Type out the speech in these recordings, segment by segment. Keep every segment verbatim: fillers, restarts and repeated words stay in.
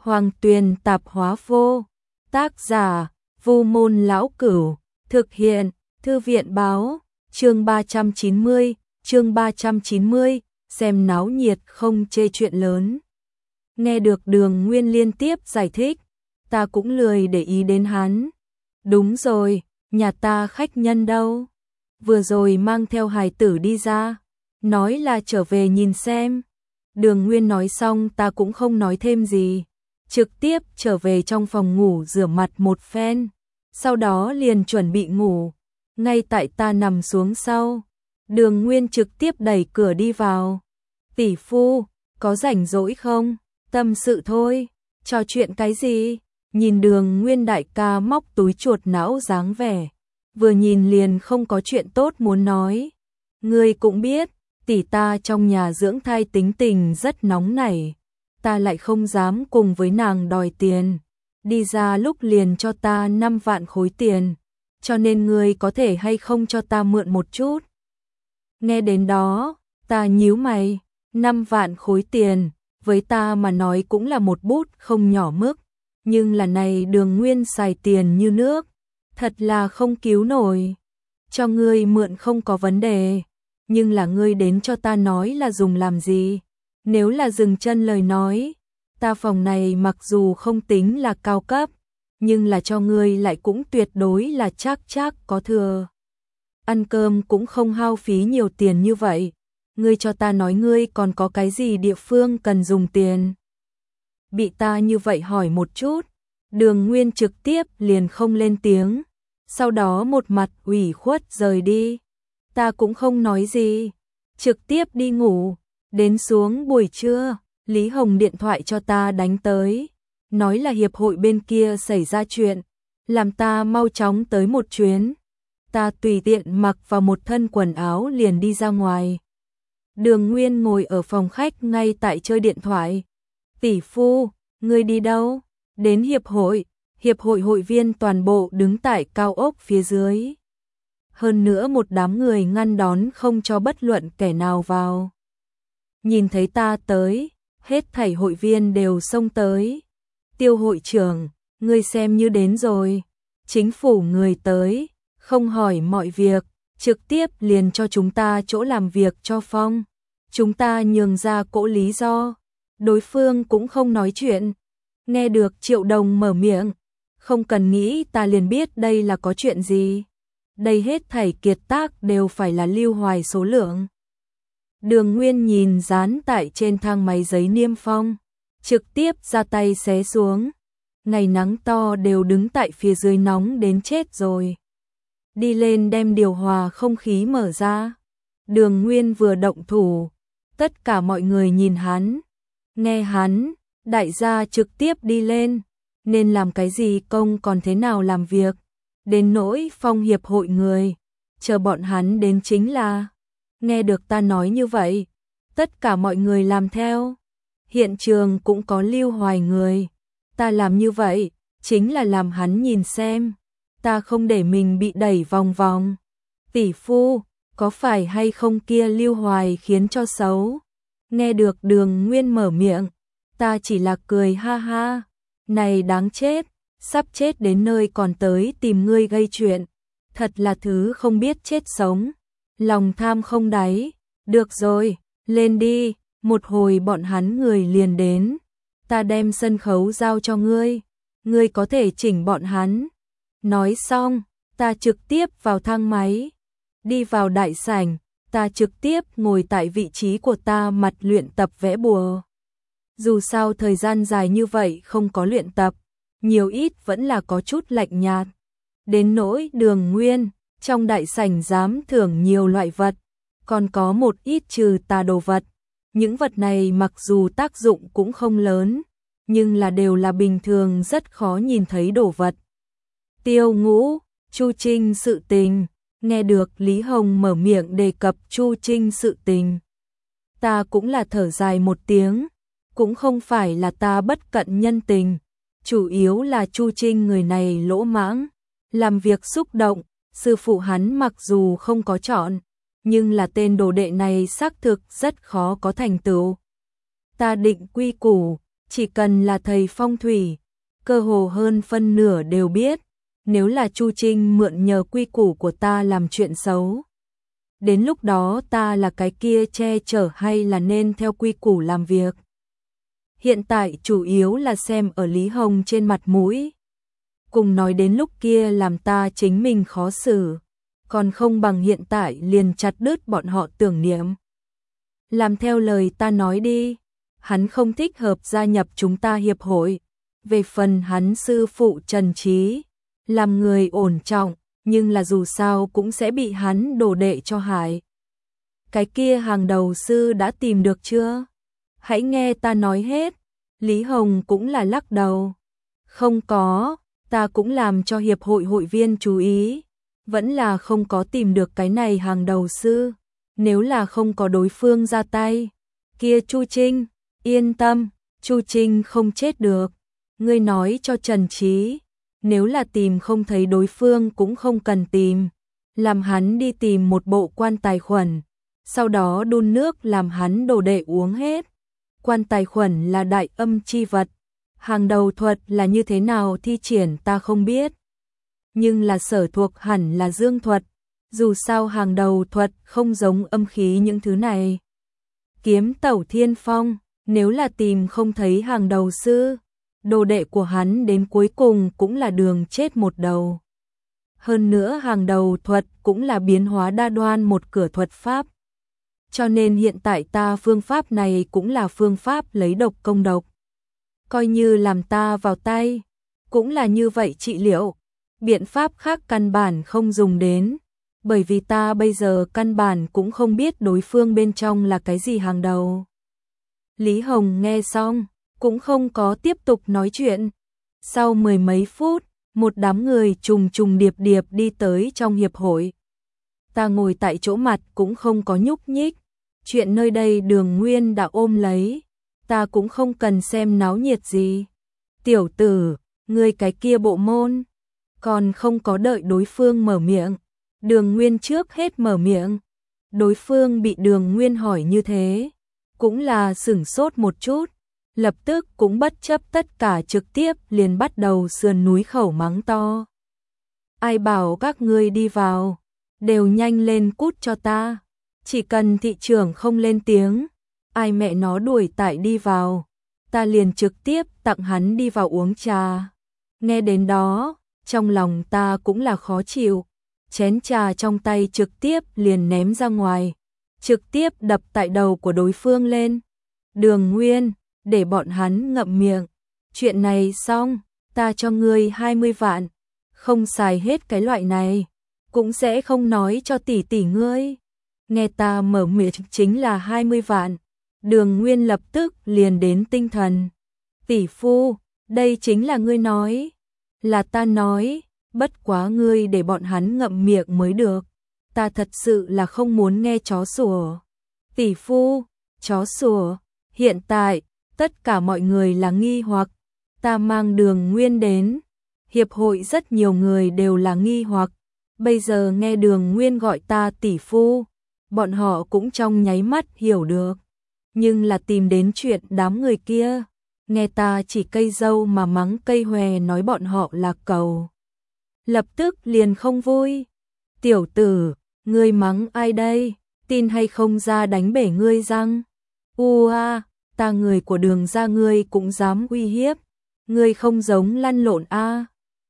Hoàng Tuyền Tạp Hóa Vô. Tác giả: Vu Môn Lão Cửu. Thực hiện: Thư viện Báo. Chương ba trăm chín mươi, chương ba trăm chín mươi, xem náo nhiệt không chê chuyện lớn. Nghe được Đường Nguyên liên tiếp giải thích, ta cũng lười để ý đến hắn. Đúng rồi, nhà ta khách nhân đâu? Vừa rồi mang theo hài tử đi ra, nói là trở về nhìn xem. Đường Nguyên nói xong ta cũng không nói thêm gì, trực tiếp trở về trong phòng ngủ rửa mặt một phen, sau đó liền chuẩn bị ngủ. Ngay tại ta nằm xuống sau, Đường Nguyên trực tiếp đẩy cửa đi vào. Tỷ phu, có rảnh rỗi không? Tâm sự thôi. Trò chuyện cái gì? Nhìn Đường Nguyên đại ca móc túi chuột não dáng vẻ, vừa nhìn liền không có chuyện tốt muốn nói. Ngươi cũng biết, tỷ ta trong nhà dưỡng thai tính tình rất nóng nảy, ta lại không dám cùng với nàng đòi tiền. Đi ra lúc liền cho ta năm vạn khối tiền, cho nên ngươi có thể hay không cho ta mượn một chút? Nghe đến đó, ta nhíu mày, năm vạn khối tiền, với ta mà nói cũng là một bút không nhỏ mức, nhưng là này Đường Nguyên xài tiền như nước, thật là không cứu nổi. Cho ngươi mượn không có vấn đề, nhưng là ngươi đến cho ta nói là dùng làm gì? Nếu là dừng chân lời nói, ta phòng này mặc dù không tính là cao cấp, nhưng là cho ngươi lại cũng tuyệt đối là chắc chắc có thừa. Ăn cơm cũng không hao phí nhiều tiền như vậy. Ngươi cho ta nói ngươi còn có cái gì địa phương cần dùng tiền? Bị ta như vậy hỏi một chút, Đường Nguyên trực tiếp liền không lên tiếng, sau đó một mặt ủy khuất rời đi. Ta cũng không nói gì, trực tiếp đi ngủ. Đến xuống buổi trưa, Lý Hồng điện thoại cho ta đánh tới, nói là hiệp hội bên kia xảy ra chuyện, làm ta mau chóng tới một chuyến. Ta tùy tiện mặc vào một thân quần áo liền đi ra ngoài. Đường Nguyên ngồi ở phòng khách ngay tại chơi điện thoại. Tỷ phu, ngươi đi đâu? Đến hiệp hội, hiệp hội hội viên toàn bộ đứng tại cao ốc phía dưới. Hơn nữa một đám người ngăn đón không cho bất luận kẻ nào vào. Nhìn thấy ta tới, hết thảy hội viên đều xông tới. Tiêu hội trưởng, ngươi xem như đến rồi. Chính phủ người tới, không hỏi mọi việc, trực tiếp liền cho chúng ta chỗ làm việc cho phong. Chúng ta nhường ra cỗ lý do, đối phương cũng không nói chuyện. Nghe được Triệu Đồng mở miệng, không cần nghĩ ta liền biết đây là có chuyện gì. Đây hết thảy kiệt tác đều phải là Lưu Hoài số lượng. Đường Nguyên nhìn dán tại trên thang máy giấy niêm phong, trực tiếp ra tay xé xuống. Ngày nắng to đều đứng tại phía dưới nóng đến chết rồi. Đi lên đem điều hòa không khí mở ra. Đường Nguyên vừa động thủ, tất cả mọi người nhìn hắn, nghe hắn, đại gia trực tiếp đi lên, nên làm cái gì công còn thế nào làm việc. Đến nỗi phong hiệp hội người, chờ bọn hắn đến chính là. Nghe được ta nói như vậy, tất cả mọi người làm theo. Hiện trường cũng có Lưu Hoài người, ta làm như vậy, chính là làm hắn nhìn xem, ta không để mình bị đẩy vòng vòng. Tỷ phu, có phải hay không kia Lưu Hoài khiến cho xấu? Nghe được Đường Nguyên mở miệng, ta chỉ là cười ha ha, này đáng chết, sắp chết đến nơi còn tới tìm ngươi gây chuyện, thật là thứ không biết chết sống, lòng tham không đáy. Được rồi, lên đi, một hồi bọn hắn người liền đến, ta đem sân khấu giao cho ngươi, ngươi có thể chỉnh bọn hắn. Nói xong, ta trực tiếp vào thang máy, đi vào đại sảnh, ta trực tiếp ngồi tại vị trí của ta mặt luyện tập vẽ bùa. Dù sao thời gian dài như vậy không có luyện tập, nhiều ít vẫn là có chút lạnh nhạt. Đến nỗi Đường Nguyên, trong đại sảnh dám thưởng nhiều loại vật, còn có một ít trừ tà đồ vật. Những vật này mặc dù tác dụng cũng không lớn, nhưng là đều là bình thường rất khó nhìn thấy đồ vật. Tiêu Ngũ, Chu Trinh sự tình, nghe được Lý Hồng mở miệng đề cập Chu Trinh sự tình. Ta cũng là thở dài một tiếng, cũng không phải là ta bất cận nhân tình, chủ yếu là Chu Trinh người này lỗ mãng, làm việc xúc động, sư phụ hắn mặc dù không có chọn, nhưng là tên đồ đệ này xác thực rất khó có thành tựu. Ta định quy củ, Chỉ cần là thầy phong thủy, cơ hồ hơn phân nửa đều biết, nếu là Chu Trinh mượn nhờ quy củ của ta làm chuyện xấu, đến lúc đó ta là cái kia che chở hay là nên theo quy củ làm việc. Hiện tại chủ yếu là xem ở Lý Hồng trên mặt mũi. Cùng nói đến lúc kia làm ta chính mình khó xử, còn không bằng hiện tại liền chặt đứt bọn họ tưởng niệm. Làm theo lời ta nói đi, hắn không thích hợp gia nhập chúng ta hiệp hội. Về phần hắn sư phụ Trần Trí, làm người ổn trọng, nhưng là dù sao cũng sẽ bị hắn đổ đệ cho hại. Cái kia hàng đầu sư đã tìm được chưa? Hãy nghe ta nói hết. Lý Hồng cũng là lắc đầu. Không có, ta cũng làm cho hiệp hội hội viên chú ý, vẫn là không có tìm được cái này hàng đầu sư. Nếu là không có đối phương ra tay, kia Chu Trinh, yên tâm, Chu Trinh không chết được. Ngươi nói cho Trần Trí, nếu là tìm không thấy đối phương cũng không cần tìm, làm hắn đi tìm một bộ quan tài khuẩn, sau đó đun nước làm hắn đổ đệ uống hết. Quan tài khuẩn là đại âm chi vật, hàng đầu thuật là như thế nào thi triển ta không biết, nhưng là sở thuộc hẳn là dương thuật, dù sao hàng đầu thuật không giống âm khí những thứ này. Kiếm Tẩu Thiên Phong, nếu là tìm không thấy hàng đầu sư, đồ đệ của hắn đến cuối cùng cũng là đường chết một đầu. Hơn nữa hàng đầu thuật cũng là biến hóa đa đoan một cửa thuật pháp. Cho nên hiện tại ta phương pháp này cũng là phương pháp lấy độc công độc. Coi như làm ta vào tay, cũng là như vậy trị liệu. Biện pháp khác căn bản không dùng đến, bởi vì ta bây giờ căn bản cũng không biết đối phương bên trong là cái gì hàng đầu. Lý Hồng nghe xong, cũng không có tiếp tục nói chuyện. Sau mười mấy phút, một đám người trùng trùng điệp điệp đi tới trong hiệp hội. Ta ngồi tại chỗ mặt cũng không có nhúc nhích. Chuyện nơi đây Đường Nguyên đã ôm lấy, ta cũng không cần xem náo nhiệt gì. Tiểu tử, ngươi cái kia bộ môn, còn không có đợi đối phương mở miệng. Đường Nguyên trước hết mở miệng. Đối phương bị Đường Nguyên hỏi như thế, cũng là sửng sốt một chút, lập tức cũng bất chấp tất cả trực tiếp liền bắt đầu sườn núi khẩu mắng to. Ai bảo các ngươi đi vào, đều nhanh lên cút cho ta. Chỉ cần thị trưởng không lên tiếng, ai mẹ nó đuổi tại đi vào, ta liền trực tiếp tặng hắn đi vào uống trà. Nghe đến đó, trong lòng ta cũng là khó chịu, chén trà trong tay trực tiếp liền ném ra ngoài, trực tiếp đập tại đầu của đối phương lên. Đường Nguyên, để bọn hắn ngậm miệng, chuyện này xong, ta cho ngươi hai mươi vạn, không xài hết cái loại này, cũng sẽ không nói cho tỷ tỷ ngươi. Nghe ta mở miệng chính là hai mươi vạn, Đường Nguyên lập tức liền đến tinh thần. Tỷ phu, đây chính là ngươi nói, là ta nói, bất quá ngươi để bọn hắn ngậm miệng mới được, ta thật sự là không muốn nghe chó sủa. Tỷ phu, chó sủa, hiện tại, tất cả mọi người là nghi hoặc, ta mang Đường Nguyên đến, hiệp hội rất nhiều người đều là nghi hoặc, bây giờ nghe Đường Nguyên gọi ta tỷ phu, bọn họ cũng trong nháy mắt hiểu được, nhưng là tìm đến chuyện đám người kia, nghe ta chỉ cây dâu mà mắng cây hòe nói bọn họ là cẩu. Lập tức liền không vui. Tiểu tử, ngươi mắng ai đây, tin hay không ra đánh bể ngươi răng. U a, ta người của Đường gia ngươi cũng dám uy hiếp, ngươi không giống lăn lộn a.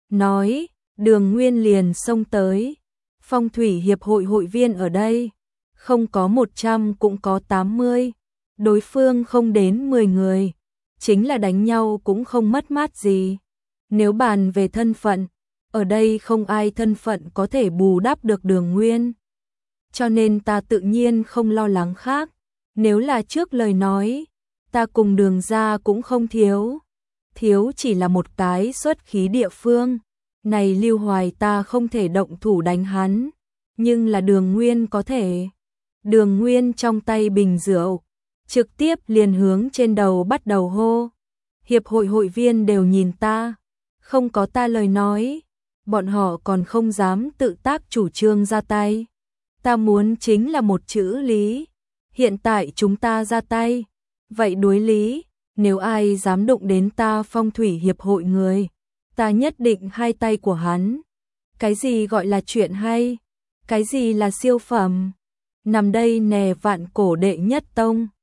Nói, Đường Nguyên liền xông tới. Phong thủy hiệp hội hội viên ở đây, không có một trăm cũng có tám mươi, đối phương không đến mười người, chính là đánh nhau cũng không mất mát gì. Nếu bàn về thân phận, ở đây không ai thân phận có thể bù đắp được Đường Nguyên. Cho nên ta tự nhiên không lo lắng khác, nếu là trước lời nói, ta cùng Đường gia cũng không thiếu. Thiếu chỉ là một cái xuất khí địa phương, này Lưu Hoài ta không thể động thủ đánh hắn, nhưng là Đường Nguyên có thể. Đường Nguyên trong tay bình rượu, trực tiếp liền hướng trên đầu bắt đầu hô. Hiệp hội hội viên đều nhìn ta, không có ta lời nói, bọn họ còn không dám tự tác chủ trương ra tay. Ta muốn chính là một chữ lý, hiện tại chúng ta ra tay, vậy đối lý, Nếu ai dám đụng đến ta phong thủy hiệp hội người, ta nhất định hai tay của hắn. Cái gì gọi là chuyện hay? Cái gì là siêu phẩm? Nằm đây nè vạn cổ đệ nhất tông.